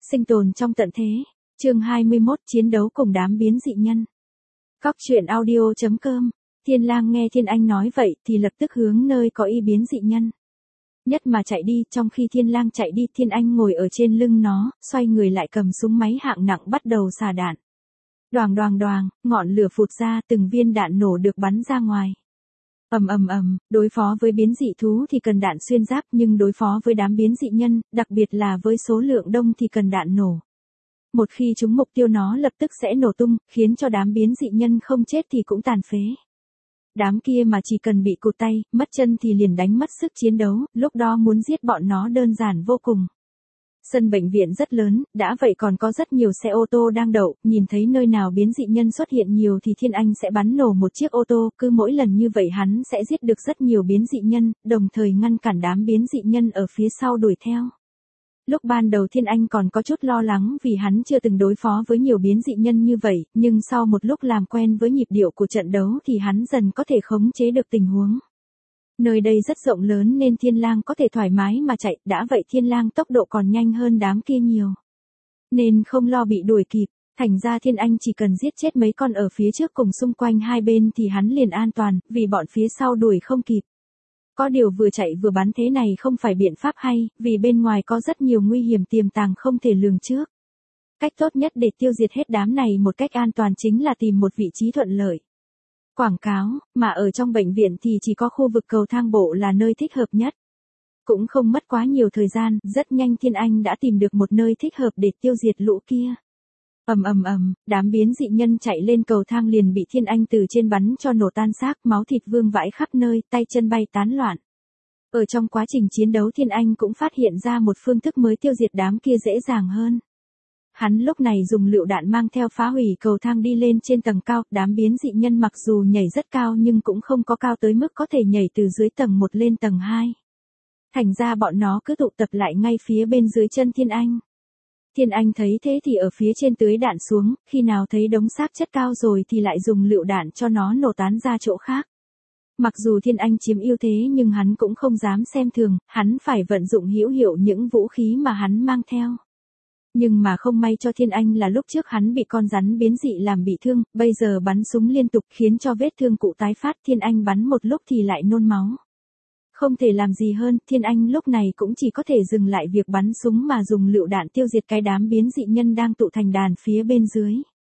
Sinh tồn trong tận thế. Chương 21, chiến đấu cùng đám biến dị nhân. Cóc truyện audio.com. Thiên Lang nghe Thiên Anh nói vậy thì lập tức hướng nơi có y biến dị nhân nhất mà chạy đi. Trong khi Thiên Lang chạy đi, Thiên Anh ngồi ở trên lưng nó, xoay người lại cầm súng máy hạng nặng bắt đầu xả đạn. Đoàng đoàng đoàng, ngọn lửa phụt ra, từng viên đạn nổ được bắn ra ngoài. Ầm ầm ầm, đối phó với biến dị thú thì cần đạn xuyên giáp, nhưng đối phó với đám biến dị nhân, đặc biệt là với số lượng đông thì cần đạn nổ. Một khi trúng mục tiêu nó lập tức sẽ nổ tung, khiến cho đám biến dị nhân không chết thì cũng tàn phế. Đám kia mà chỉ cần bị cụt tay, mất chân thì liền đánh mất sức chiến đấu, lúc đó muốn giết bọn nó đơn giản vô cùng. Sân bệnh viện rất lớn, đã vậy còn có rất nhiều xe ô tô đang đậu, nhìn thấy nơi nào biến dị nhân xuất hiện nhiều thì Thiên Anh sẽ bắn nổ một chiếc ô tô, cứ mỗi lần như vậy hắn sẽ giết được rất nhiều biến dị nhân, đồng thời ngăn cản đám biến dị nhân ở phía sau đuổi theo. Lúc ban đầu Thiên Anh còn có chút lo lắng vì hắn chưa từng đối phó với nhiều biến dị nhân như vậy, nhưng sau một lúc làm quen với nhịp điệu của trận đấu thì hắn dần có thể khống chế được tình huống. Nơi đây rất rộng lớn nên Thiên Lang có thể thoải mái mà chạy, đã vậy Thiên Lang tốc độ còn nhanh hơn đám kia nhiều. Nên không lo bị đuổi kịp, thành ra Thiên Anh chỉ cần giết chết mấy con ở phía trước cùng xung quanh hai bên thì hắn liền an toàn, vì bọn phía sau đuổi không kịp. Có điều vừa chạy vừa bắn thế này không phải biện pháp hay, vì bên ngoài có rất nhiều nguy hiểm tiềm tàng không thể lường trước. Cách tốt nhất để tiêu diệt hết đám này một cách an toàn chính là tìm một vị trí thuận lợi. Quảng cáo, mà ở trong bệnh viện thì chỉ có khu vực cầu thang bộ là nơi thích hợp nhất. Cũng không mất quá nhiều thời gian, rất nhanh Thiên Anh đã tìm được một nơi thích hợp để tiêu diệt lũ kia. Ầm ầm ầm, đám biến dị nhân chạy lên cầu thang liền bị Thiên Anh từ trên bắn cho nổ tan xác, máu thịt vương vãi khắp nơi, tay chân bay tán loạn. Ở trong quá trình chiến đấu Thiên Anh cũng phát hiện ra một phương thức mới tiêu diệt đám kia dễ dàng hơn. Hắn lúc này dùng lựu đạn mang theo phá hủy cầu thang đi lên trên tầng cao, đám biến dị nhân mặc dù nhảy rất cao nhưng cũng không có cao tới mức có thể nhảy từ dưới tầng 1 lên tầng 2. Thành ra bọn nó cứ tụ tập lại ngay phía bên dưới chân Thiên Anh. Thiên Anh thấy thế thì ở phía trên tưới đạn xuống, khi nào thấy đống xác chất cao rồi thì lại dùng lựu đạn cho nó nổ tán ra chỗ khác. Mặc dù Thiên Anh chiếm ưu thế nhưng hắn cũng không dám xem thường, hắn phải vận dụng hữu hiệu những vũ khí mà hắn mang theo. Nhưng mà không may cho Thiên Anh là lúc trước hắn bị con rắn biến dị làm bị thương, bây giờ bắn súng liên tục khiến cho vết thương cụ tái phát. Thiên Anh bắn một lúc thì lại nôn máu. Không thể làm gì hơn, Thiên Anh lúc này cũng chỉ có thể dừng lại việc bắn súng mà dùng lựu đạn tiêu diệt cái đám biến dị nhân đang tụ thành đàn phía bên dưới.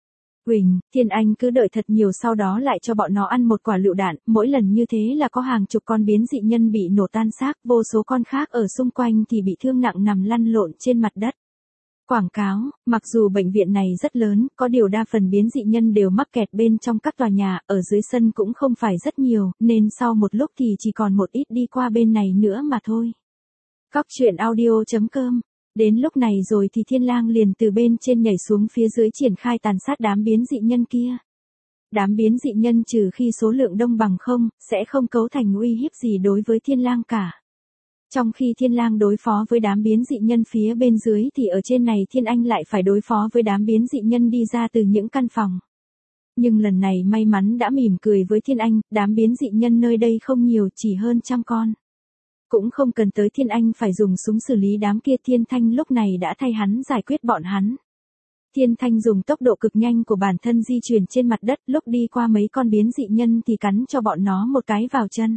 Huỳnh, Thiên Anh cứ đợi thật nhiều sau đó lại cho bọn nó ăn một quả lựu đạn, mỗi lần như thế là có hàng chục con biến dị nhân bị nổ tan xác, vô số con khác ở xung quanh thì bị thương nặng nằm lăn lộn trên mặt đất. Quảng cáo, mặc dù bệnh viện này rất lớn, có điều đa phần biến dị nhân đều mắc kẹt bên trong các tòa nhà, ở dưới sân cũng không phải rất nhiều, nên sau một lúc thì chỉ còn một ít đi qua bên này nữa mà thôi. Cóc truyện audio.com. Đến lúc này rồi thì Thiên Lang liền từ bên trên nhảy xuống phía dưới triển khai tàn sát đám biến dị nhân kia. Đám biến dị nhân trừ khi số lượng đông bằng không, sẽ không cấu thành uy hiếp gì đối với Thiên Lang cả. Trong khi Thiên Lang đối phó với đám biến dị nhân phía bên dưới thì ở trên này Thiên Anh lại phải đối phó với đám biến dị nhân đi ra từ những căn phòng. Nhưng lần này may mắn đã mỉm cười với Thiên Anh, đám biến dị nhân nơi đây không nhiều, chỉ hơn 100 con. Cũng không cần tới Thiên Anh phải dùng súng xử lý đám kia, Thiên Thanh lúc này đã thay hắn giải quyết bọn hắn. Thiên Thanh dùng tốc độ cực nhanh của bản thân di chuyển trên mặt đất, lúc đi qua mấy con biến dị nhân thì cắn cho bọn nó một cái vào chân.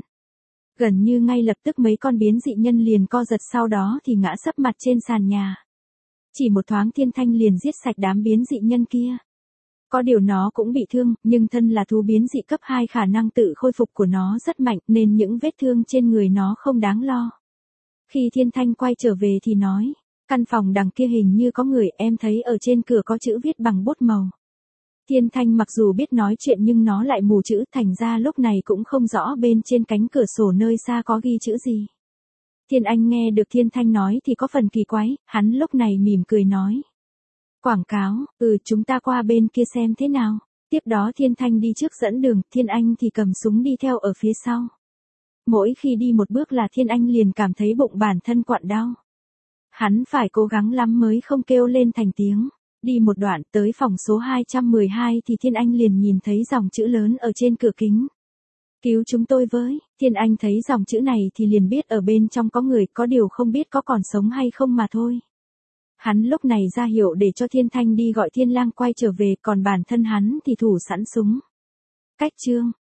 Gần như ngay lập tức mấy con biến dị nhân liền co giật, sau đó thì ngã sấp mặt trên sàn nhà. Chỉ một thoáng Thiên Thanh liền giết sạch đám biến dị nhân kia. Có điều nó cũng bị thương, nhưng thân là thú biến dị cấp 2 khả năng tự khôi phục của nó rất mạnh nên những vết thương trên người nó không đáng lo. Khi Thiên Thanh quay trở về thì nói, căn phòng đằng kia hình như có người, em thấy ở trên cửa có chữ viết bằng bút màu. Thiên Thanh mặc dù biết nói chuyện nhưng nó lại mù chữ, thành ra lúc này cũng không rõ bên trên cánh cửa sổ nơi xa có ghi chữ gì. Thiên Anh nghe được Thiên Thanh nói thì có phần kỳ quái, hắn lúc này mỉm cười nói. Quảng cáo, chúng ta qua bên kia xem thế nào. Tiếp đó Thiên Thanh đi trước dẫn đường, Thiên Anh thì cầm súng đi theo ở phía sau. Mỗi khi đi một bước là Thiên Anh liền cảm thấy bụng bản thân quặn đau. Hắn phải cố gắng lắm mới không kêu lên thành tiếng. Đi một đoạn tới phòng số 212 thì Thiên Anh liền nhìn thấy dòng chữ lớn ở trên cửa kính. Cứu chúng tôi với. Thiên Anh thấy dòng chữ này thì liền biết ở bên trong có người, có điều không biết có còn sống hay không mà thôi. Hắn lúc này ra hiệu để cho Thiên Thanh đi gọi Thiên Lang quay trở về, còn bản thân hắn thì thủ sẵn súng. Cách chương